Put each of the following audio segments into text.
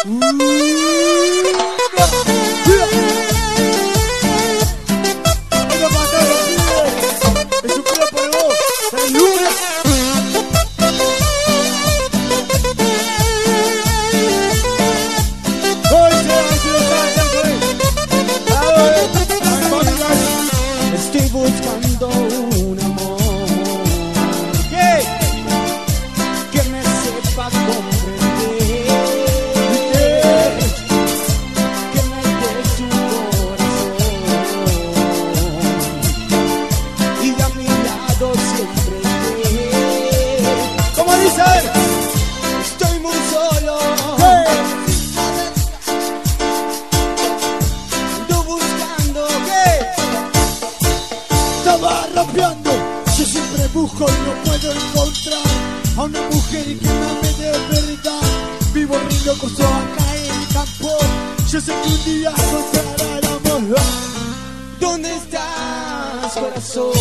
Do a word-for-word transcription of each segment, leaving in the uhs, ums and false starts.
Estoy buscando un amor que, que me sepa comprender, que me dé su corazón y a mi lado siempre esté. ¿Cómo dice? Estoy muy solo. Hey. Ando buscando ¿qué? Estaba rapeando, yo siempre busco y no puedo encontrar a una mujer que me ame de verdad. Vivo re locoso acá en el campo, yo sé que un día encontrará el amor. ¿Dónde estás, corazón?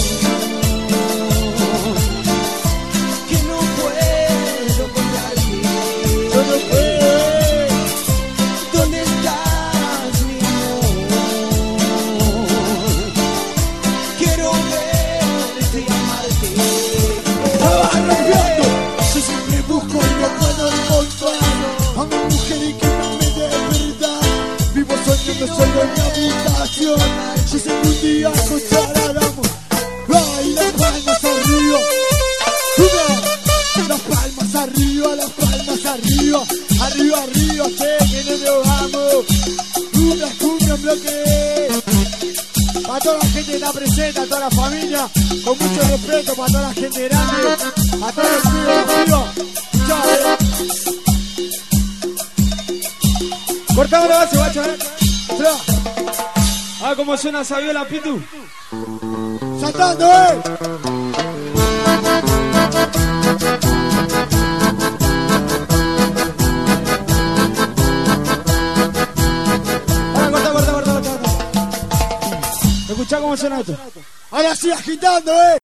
Que no puedo encontrarte. Yo no puedo. ¿Dónde estás, mi amor? Quiero verte y amarte. Estaba rapeando, yo siempre busco y no puedo encontrar a una mujer que me ame de verdad. Vivo soñando solo en mi habitación, yo sé que un día encontrará el amor. Ay, las palmas arriba, una, las palmas arriba, las palmas arriba, arriba, arriba, sé que no nos vamos. Cumbia, cumbia, bloque. A toda la gente que está presente, a toda la familia, con mucho respeto para toda la gente grande, a todos los pibes, los pibos. Chao, eh. Cortamos la base, guacho, eh. Tra. Ah, cómo suena esa viola, Pitu. Saltando, eh. Ahora, corta, corta, corta, corta. Escuchá cómo suena esto. Ahora sí, agitando, eh.